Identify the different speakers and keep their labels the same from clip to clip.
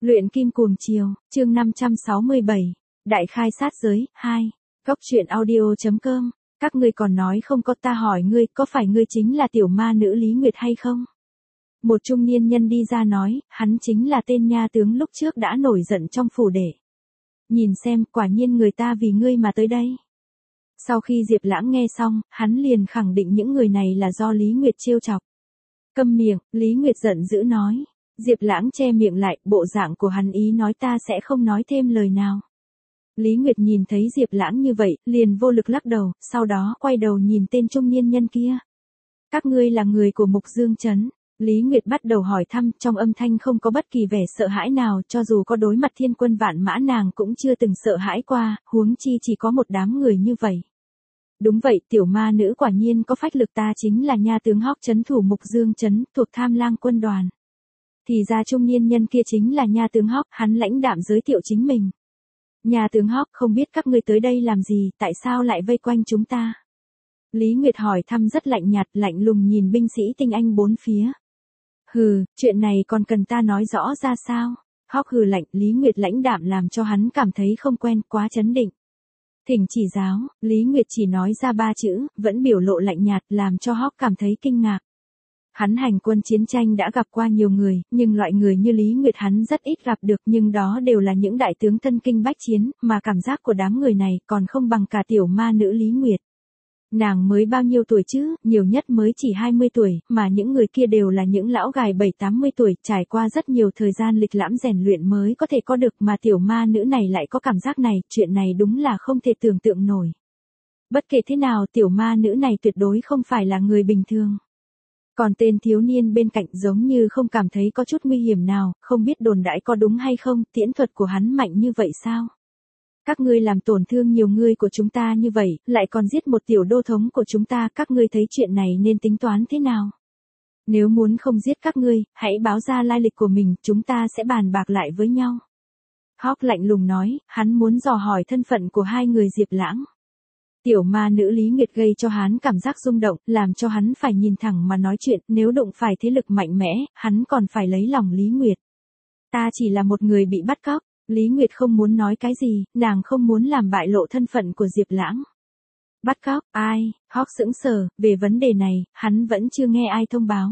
Speaker 1: Luyện kim cuồng chiều, chương 567. Đại khai sát giới, 2. Góc truyện audio.com. Các ngươi còn nói không có, ta hỏi ngươi, có phải ngươi chính là tiểu ma nữ Lý Nguyệt hay không? Một trung niên nhân đi ra nói, hắn chính là tên nha tướng lúc trước đã nổi giận trong phủ đệ. Nhìn xem, quả nhiên người ta vì ngươi mà tới đây. Sau khi Diệp Lãng nghe xong, hắn liền khẳng định những người này là do Lý Nguyệt trêu chọc. Câm miệng, Lý Nguyệt giận dữ nói. Diệp Lãng che miệng lại, bộ dạng của hắn ý nói ta sẽ không nói thêm lời nào. Lý Nguyệt nhìn thấy Diệp Lãng như vậy, liền vô lực lắc đầu, sau đó quay đầu nhìn tên trung niên nhân kia. Các ngươi là người của Mục Dương Trấn. Lý Nguyệt bắt đầu hỏi thăm, trong âm thanh không có bất kỳ vẻ sợ hãi nào, cho dù có đối mặt thiên quân vạn mã nàng cũng chưa từng sợ hãi qua, huống chi chỉ có một đám người như vậy. Đúng vậy, tiểu ma nữ quả nhiên có phách lực, ta chính là nha tướng Hóc trấn thủ Mục Dương Trấn, thuộc Tham Lang quân đoàn. Thì ra trung niên nhân kia chính là nha tướng Hóc, hắn lãnh đạm giới thiệu chính mình. Nha tướng Hóc, không biết các ngươi tới đây làm gì, tại sao lại vây quanh chúng ta? Lý Nguyệt hỏi thăm rất lạnh nhạt, lạnh lùng nhìn binh sĩ tinh anh bốn phía. Hừ, chuyện này còn cần ta nói rõ ra sao? Hóc hừ lạnh, Lý Nguyệt lãnh đạm làm cho hắn cảm thấy không quen, quá chấn định. Thỉnh chỉ giáo, Lý Nguyệt chỉ nói ra 3 chữ, vẫn biểu lộ lạnh nhạt, làm cho Hóc cảm thấy kinh ngạc. Hắn hành quân chiến tranh đã gặp qua nhiều người, nhưng loại người như Lý Nguyệt hắn rất ít gặp được, nhưng đó đều là những đại tướng thân kinh bách chiến, mà cảm giác của đám người này còn không bằng cả tiểu ma nữ Lý Nguyệt. Nàng mới bao nhiêu tuổi chứ, nhiều nhất mới chỉ 20 tuổi, mà những người kia đều là những lão gài 7-80 tuổi, trải qua rất nhiều thời gian lịch lãm rèn luyện mới có thể có được, mà tiểu ma nữ này lại có cảm giác này, chuyện này đúng là không thể tưởng tượng nổi. Bất kể thế nào, tiểu ma nữ này tuyệt đối không phải là người bình thường. Còn tên thiếu niên bên cạnh giống như không cảm thấy có chút nguy hiểm nào, không biết đồn đãi có đúng hay không, tiễn thuật của hắn mạnh như vậy sao? Các ngươi làm tổn thương nhiều người của chúng ta như vậy, lại còn giết một tiểu đô thống của chúng ta, các ngươi thấy chuyện này nên tính toán thế nào? Nếu muốn không giết các ngươi, hãy báo ra lai lịch của mình, chúng ta sẽ bàn bạc lại với nhau. Hóc lạnh lùng nói, hắn muốn dò hỏi thân phận của hai người Diệp Lãng. Tiểu ma nữ Lý Nguyệt gây cho hắn cảm giác rung động, làm cho hắn phải nhìn thẳng mà nói chuyện, nếu đụng phải thế lực mạnh mẽ, hắn còn phải lấy lòng Lý Nguyệt. Ta chỉ là một người bị bắt cóc. Lý Nguyệt không muốn nói cái gì, nàng không muốn làm bại lộ thân phận của Diệp Lãng. Bắt cóc, ai? Hóc sững sờ, về vấn đề này, hắn vẫn chưa nghe ai thông báo.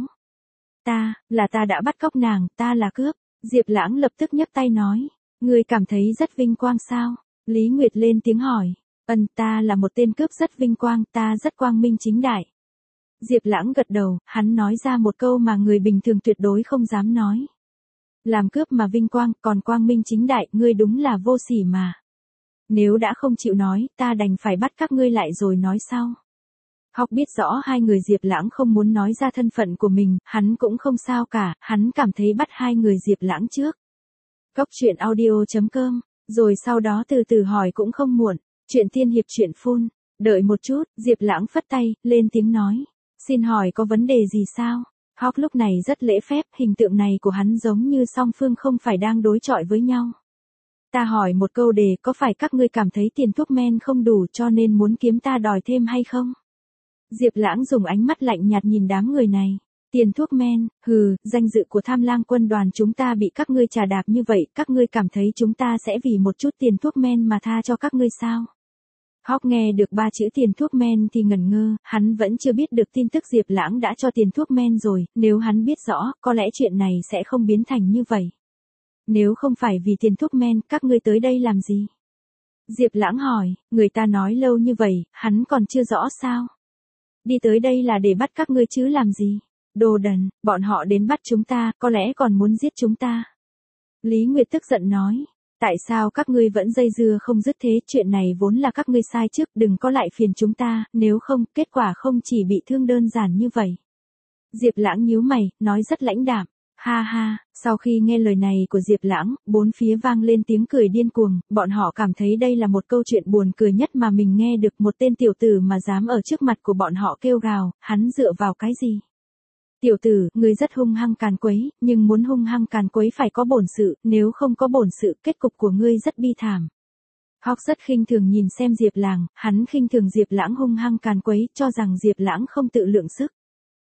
Speaker 1: Ta đã bắt cóc nàng, ta là cướp. Diệp Lãng lập tức nhấc tay nói. Ngươi cảm thấy rất vinh quang sao? Lý Nguyệt lên tiếng hỏi. Ta là một tên cướp rất vinh quang, ta rất quang minh chính đại. Diệp Lãng gật đầu, hắn nói ra một câu mà người bình thường tuyệt đối không dám nói. Làm cướp mà vinh quang, còn quang minh chính đại, ngươi đúng là vô sỉ mà. Nếu đã không chịu nói, ta đành phải bắt các ngươi lại rồi nói sau. Hóc biết rõ hai người Diệp Lãng không muốn nói ra thân phận của mình, hắn cũng không sao cả, hắn cảm thấy bắt hai người Diệp Lãng trước. Góc truyện audio.com, rồi sau đó từ từ hỏi cũng không muộn. Chuyện tiên hiệp truyện phun. Đợi một chút, Diệp Lãng phất tay, lên tiếng nói. Xin hỏi có vấn đề gì sao? Hóc lúc này rất lễ phép, hình tượng này của hắn giống như song phương không phải đang đối chọi với nhau. Ta hỏi một câu đề, có phải các ngươi cảm thấy tiền thuốc men không đủ cho nên muốn kiếm ta đòi thêm hay không? Diệp Lãng dùng ánh mắt lạnh nhạt nhìn đám người này. Tiền thuốc men, hừ, danh dự của Tham Lang quân đoàn chúng ta bị các ngươi trà đạp như vậy, các ngươi cảm thấy chúng ta sẽ vì một chút tiền thuốc men mà tha cho các ngươi sao? Hóc nghe được 3 chữ tiền thuốc men thì ngẩn ngơ, hắn vẫn chưa biết được tin tức Diệp Lãng đã cho tiền thuốc men rồi, nếu hắn biết rõ, có lẽ chuyện này sẽ không biến thành như vậy. Nếu không phải vì tiền thuốc men, các ngươi tới đây làm gì? Diệp Lãng hỏi, người ta nói lâu như vậy, hắn còn chưa rõ sao? Đi tới đây là để bắt các ngươi chứ làm gì? Đồ đần, bọn họ đến bắt chúng ta, có lẽ còn muốn giết chúng ta. Lý Nguyệt tức giận nói. Tại sao các ngươi vẫn dây dưa không dứt thế, chuyện này vốn là các ngươi sai trước, đừng có lại phiền chúng ta, nếu không, kết quả không chỉ bị thương đơn giản như vậy. Diệp Lãng nhíu mày, nói rất lãnh đạm. Ha ha, sau khi nghe lời này của Diệp Lãng, bốn phía vang lên tiếng cười điên cuồng, bọn họ cảm thấy đây là một câu chuyện buồn cười nhất mà mình nghe được, một tên tiểu tử mà dám ở trước mặt của bọn họ kêu gào, hắn dựa vào cái gì? Tiểu tử, ngươi rất hung hăng càn quấy, nhưng muốn hung hăng càn quấy phải có bổn sự, nếu không có bổn sự, kết cục của ngươi rất bi thảm. Hóc rất khinh thường nhìn xem Diệp Lãng, hắn khinh thường Diệp Lãng hung hăng càn quấy, cho rằng Diệp Lãng không tự lượng sức.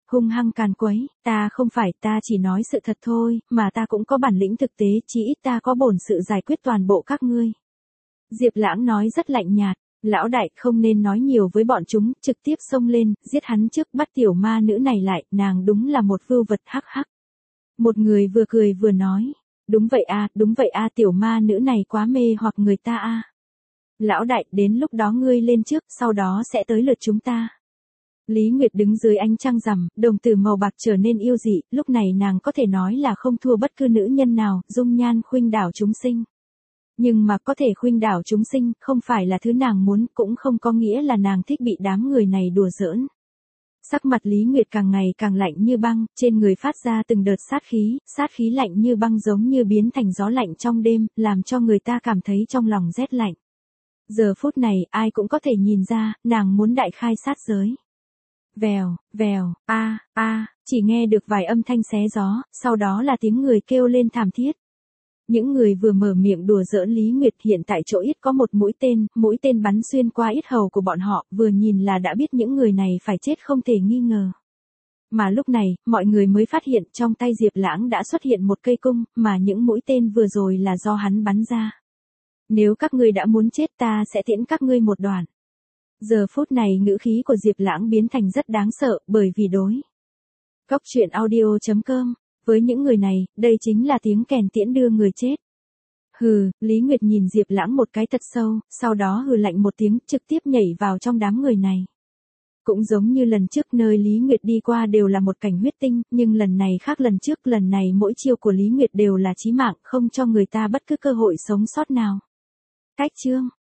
Speaker 1: hung hăng càn quấy, ta không phải, ta chỉ nói sự thật thôi, mà ta cũng có bản lĩnh thực tế, chí ít ta có bổn sự giải quyết toàn bộ các ngươi. Diệp Lãng nói rất lạnh nhạt, lão đại không nên nói nhiều với bọn chúng, trực tiếp xông lên, giết hắn trước, bắt tiểu ma nữ này lại, nàng đúng là một vưu vật, hắc hắc. Một người vừa cười vừa nói, đúng vậy a, tiểu ma nữ này quá mê hoặc người ta a. Lão đại, đến lúc đó ngươi lên trước, sau đó sẽ tới lượt chúng ta. Lý Nguyệt đứng dưới ánh trăng rằm, đồng tử màu bạc trở nên yêu dị, lúc này nàng có thể nói là không thua bất cứ nữ nhân nào, dung nhan khuynh đảo chúng sinh. Nhưng mà có thể khuynh đảo chúng sinh, không phải là thứ nàng muốn, cũng không có nghĩa là nàng thích bị đám người này đùa giỡn. Sắc mặt Lý Nguyệt càng ngày càng lạnh như băng, trên người phát ra từng đợt sát khí lạnh như băng giống như biến thành gió lạnh trong đêm, làm cho người ta cảm thấy trong lòng rét lạnh. Giờ phút này, ai cũng có thể nhìn ra, nàng muốn đại khai sát giới. Vèo, vèo, chỉ nghe được vài âm thanh xé gió, sau đó là tiếng người kêu lên thảm thiết. Những người vừa mở miệng đùa giỡn Lý Nguyệt hiện tại chỗ ít có một mũi tên bắn xuyên qua yết hầu của bọn họ, vừa nhìn là đã biết những người này phải chết không thể nghi ngờ. Mà lúc này, mọi người mới phát hiện trong tay Diệp Lãng đã xuất hiện một cây cung, mà những mũi tên vừa rồi là do hắn bắn ra. Nếu các ngươi đã muốn chết ta sẽ tiễn các ngươi một đoạn. Giờ phút này ngữ khí của Diệp Lãng biến thành rất đáng sợ, bởi vì đối. Cốc truyện audio.com, với những người này, đây chính là tiếng kèn tiễn đưa người chết. Hừ, Lý Nguyệt nhìn Diệp Lãng một cái thật sâu, sau đó hừ lạnh một tiếng, trực tiếp nhảy vào trong đám người này. Cũng giống như lần trước nơi Lý Nguyệt đi qua đều là một cảnh huyết tinh, nhưng lần này khác lần trước, lần này mỗi chiêu của Lý Nguyệt đều là chí mạng, không cho người ta bất cứ cơ hội sống sót nào. Cách chương